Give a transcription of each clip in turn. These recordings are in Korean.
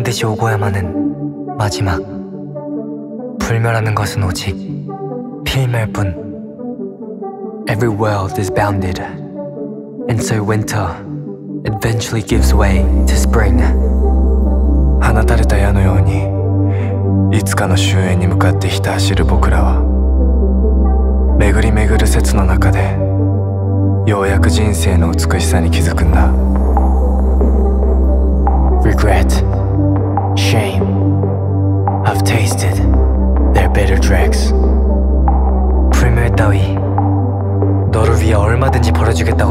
반드시 오고야만 하는 마지막. 불멸하는 것은 오직 필멸뿐. Every world is bounded, and so winter eventually gives way to spring. 放たれた矢のようにいつかの終焉に向かってひた走る僕らは、巡り巡る節の中でようやく人生の美しさに気づくんだ。 Regret, shame, I've tasted their bitter dregs. 불멸 따위 너를 위해 얼마든지 버려주겠다고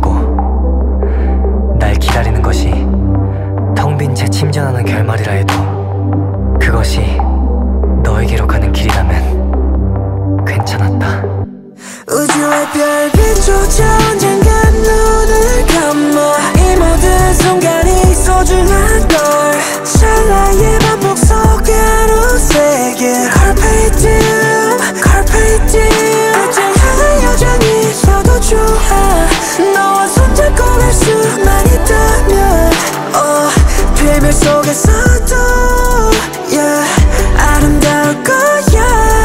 다짐했고, 날 기다리는 것이 텅 빈 채 침전하는 결말이라 해도 그것이 너에게로 가는 길이라면 괜찮았다. 우주의 별빛조차 언젠가 눈을 감아 이 모든 순간이 소중한 걸 찰나의 반복 속으로 새긴 Carpe diem, Carpe diem. 끝을 향한 여정이 있어도 좋아. 너와 손잡고 갈 수만 있다면 필멸 속에서도 yeah, 아름다울 거야.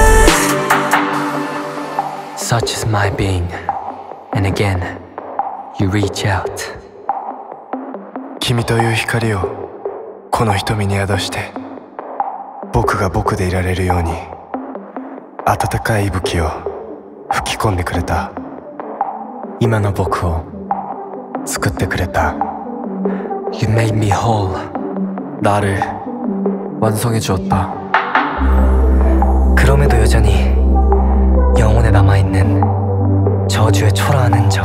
Such is my being, and again, you reach out. 君という光をこの瞳に宿して、僕が僕でいられるように温かい息吹を吹き込んでくれた。今の僕を作ってくれた。 You made me whole. 나를 완성해 주었다. 그럼에도 여전히 영혼에 남아있는 저주의 초라한 흔적.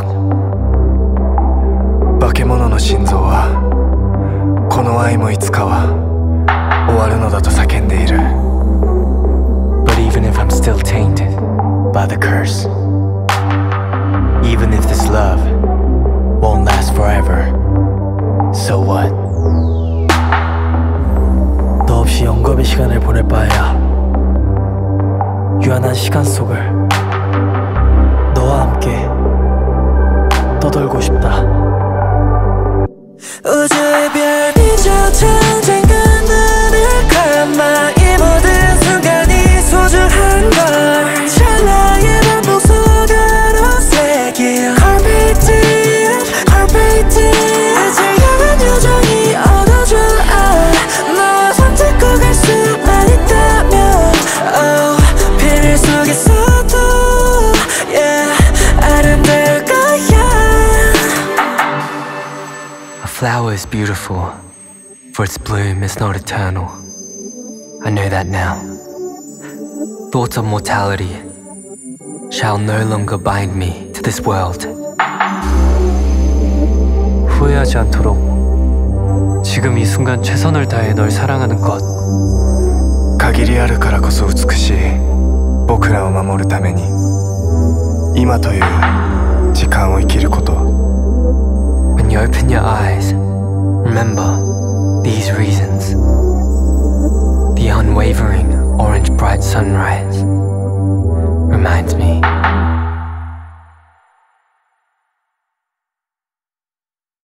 化け物の心臓はこの愛もいつかは終わるのだと叫んでいる。 But even if I'm still tainted by the curse, even if this love won't last forever, so what? 너 없이 영겁의 시간을 보낼 바에야 유한한 시간 속을 너와 함께 떠돌고 싶다. 우주의 별빛조차 언젠가 눈을 감아 이 모든 순간이 소중한 걸 찰나의 반복 속으로 새긴 Carpe diem, Carpe diem. 끝을 향한 여정이 얻어줘아. 너와 손잡고 갈 수만 있다면 필멸 속에서도 yeah, 아름다울 거야. A flower is beautiful, for its bloom is not eternal. I know that now. Thoughts of mortality shall no longer bind me to this world. 후회하지 않도록 지금 이 순간 최선을 다해 널 사랑하는 것. 限りあるからこそ美しい僕らを守るために今という時間を生きること。 When you open your eyes, remember these reasons. The unwavering orange bright sunrise reminds me